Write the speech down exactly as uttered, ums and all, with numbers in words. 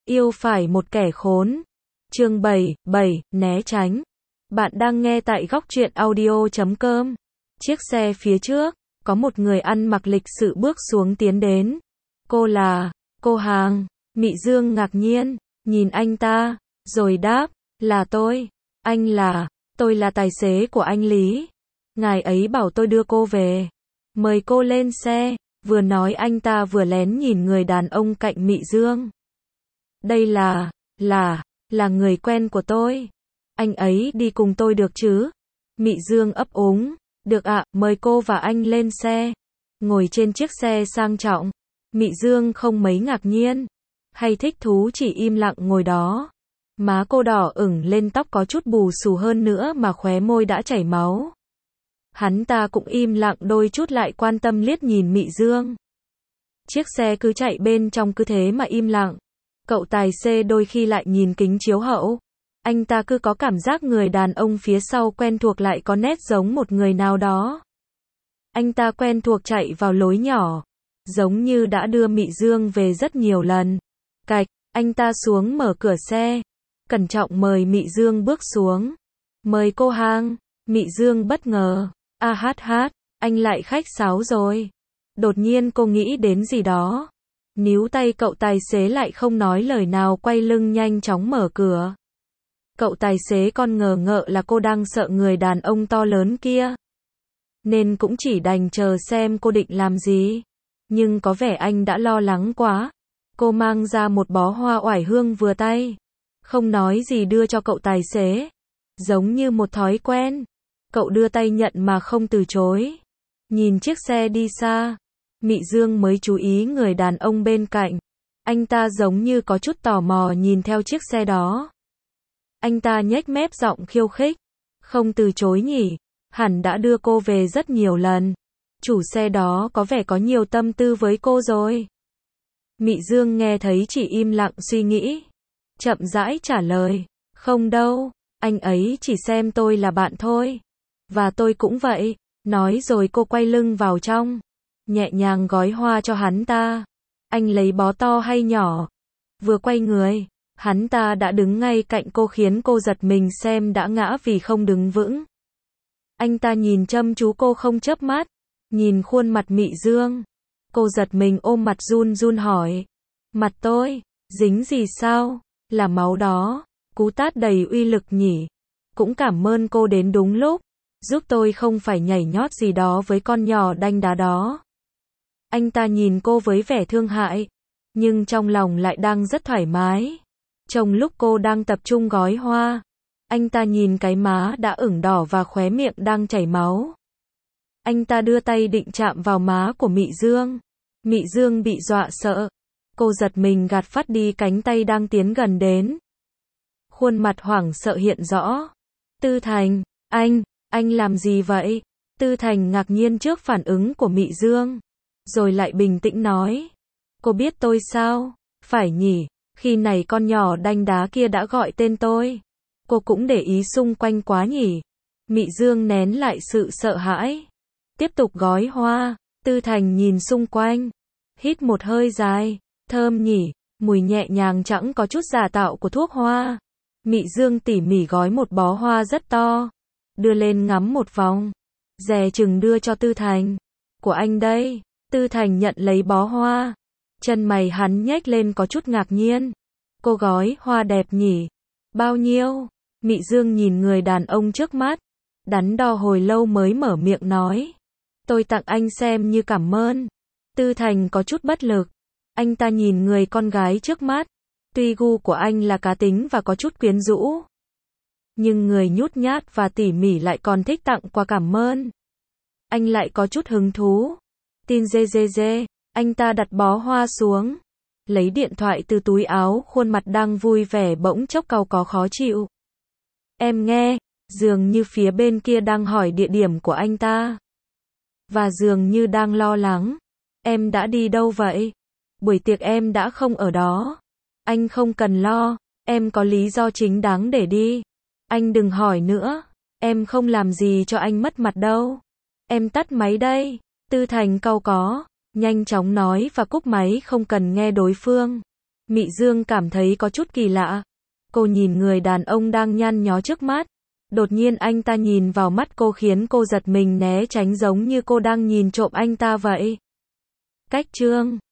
Yêu phải một kẻ khốn. Chương bảy, bảy, né tránh. Bạn đang nghe tại góc truyện audio chấm com. Chiếc xe phía trước, có một người ăn mặc lịch sự bước xuống tiến đến. Cô là, cô Hàng. Mị Dương ngạc nhiên, nhìn anh ta, rồi đáp, là tôi. Anh là, tôi là tài xế của anh Lý. Ngài ấy bảo tôi đưa cô về. Mời cô lên xe. Vừa nói anh ta vừa lén nhìn người đàn ông cạnh Mị Dương. Đây là, là, là người quen của tôi. Anh ấy đi cùng tôi được chứ? Mị Dương ấp úng. Được ạ, mời cô và anh lên xe. Ngồi trên chiếc xe sang trọng. Mị Dương không mấy ngạc nhiên. Hay thích thú chỉ im lặng ngồi đó. Má cô đỏ ửng lên, tóc có chút bù xù hơn nữa mà khóe môi đã chảy máu. Hắn ta cũng im lặng đôi chút, lại quan tâm liếc nhìn Mị Dương. Chiếc xe cứ chạy bên trong cứ thế mà im lặng. Cậu tài xế đôi khi lại nhìn kính chiếu hậu. Anh ta cứ có cảm giác người đàn ông phía sau quen thuộc, lại có nét giống một người nào đó. Anh ta quen thuộc chạy vào lối nhỏ, giống như đã đưa Mị Dương về rất nhiều lần. Cạch, anh ta xuống mở cửa xe, cẩn trọng mời Mị Dương bước xuống. Mời cô Hàng. Mị Dương bất ngờ. A hát hát, anh lại khách sáo rồi. Đột nhiên cô nghĩ đến gì đó. Níu tay cậu tài xế lại không nói lời nào, quay lưng nhanh chóng mở cửa. Cậu tài xế còn ngờ ngợ là cô đang sợ người đàn ông to lớn kia, nên cũng chỉ đành chờ xem cô định làm gì. Nhưng có vẻ anh đã lo lắng quá. Cô mang ra một bó hoa oải hương vừa tay, không nói gì đưa cho cậu tài xế. Giống như một thói quen, cậu đưa tay nhận mà không từ chối. Nhìn chiếc xe đi xa, Mị Dương mới chú ý người đàn ông bên cạnh. Anh ta giống như có chút tò mò nhìn theo chiếc xe đó. Anh ta nhếch mép giọng khiêu khích. Không từ chối nhỉ? Hẳn đã đưa cô về rất nhiều lần. Chủ xe đó có vẻ có nhiều tâm tư với cô rồi. Mị Dương nghe thấy chỉ im lặng suy nghĩ. Chậm rãi trả lời. Không đâu, anh ấy chỉ xem tôi là bạn thôi. Và tôi cũng vậy. Nói rồi cô quay lưng vào trong, nhẹ nhàng gói hoa cho hắn ta. Anh lấy bó to hay nhỏ? Vừa quay người, hắn ta đã đứng ngay cạnh cô, khiến cô giật mình xem đã ngã vì không đứng vững. Anh ta nhìn chăm chú cô không chớp mắt, nhìn khuôn mặt Mị Dương. Cô giật mình ôm mặt run run hỏi. Mặt tôi, dính gì sao? Là máu đó. Cú tát đầy uy lực nhỉ? Cũng cảm ơn cô đến đúng lúc, giúp tôi không phải nhảy nhót gì đó với con nhỏ đanh đá đó. Anh ta nhìn cô với vẻ thương hại, nhưng trong lòng lại đang rất thoải mái. Trong lúc cô đang tập trung gói hoa, anh ta nhìn cái má đã ửng đỏ và khóe miệng đang chảy máu. Anh ta đưa tay định chạm vào má của Mị Dương. Mị Dương bị dọa sợ. Cô giật mình gạt phắt đi cánh tay đang tiến gần đến. Khuôn mặt hoảng sợ hiện rõ. Tư Thành, anh, anh làm gì vậy? Tư Thành ngạc nhiên trước phản ứng của Mị Dương, rồi lại bình tĩnh nói. Cô biết tôi sao? Phải nhỉ, khi này con nhỏ đanh đá kia đã gọi tên tôi. Cô cũng để ý xung quanh quá nhỉ? Mị Dương nén lại sự sợ hãi, tiếp tục gói hoa. Tư Thành nhìn xung quanh, hít một hơi dài. Thơm nhỉ, mùi nhẹ nhàng chẳng có chút giả tạo của thuốc hoa. Mị Dương tỉ mỉ gói một bó hoa rất to, đưa lên ngắm một vòng, dè chừng đưa cho Tư Thành. Của anh đây. Tư Thành nhận lấy bó hoa, chân mày hắn nhếch lên có chút ngạc nhiên. Cô gói hoa đẹp nhỉ? Bao nhiêu? Mị Dương nhìn người đàn ông trước mắt, đắn đo hồi lâu mới mở miệng nói. Tôi tặng anh xem như cảm ơn. Tư Thành có chút bất lực. Anh ta nhìn người con gái trước mắt. Tuy gu của anh là cá tính và có chút quyến rũ, nhưng người nhút nhát và tỉ mỉ lại còn thích tặng quà cảm ơn. Anh lại có chút hứng thú. Tin dê dê dê, anh ta đặt bó hoa xuống, lấy điện thoại từ túi áo, khuôn mặt đang vui vẻ bỗng chốc cau có khó chịu. Em nghe, dường như phía bên kia đang hỏi địa điểm của anh ta, và dường như đang lo lắng. Em đã đi đâu vậy? Buổi tiệc em đã không ở đó. Anh không cần lo, em có lý do chính đáng để đi. Anh đừng hỏi nữa, em không làm gì cho anh mất mặt đâu. Em tắt máy đây. Tư Thành cau có, nhanh chóng nói và cúp máy không cần nghe đối phương. Mị Dương cảm thấy có chút kỳ lạ. Cô nhìn người đàn ông đang nhăn nhó trước mắt. Đột nhiên anh ta nhìn vào mắt cô khiến cô giật mình né tránh giống như cô đang nhìn trộm anh ta vậy. Cách chương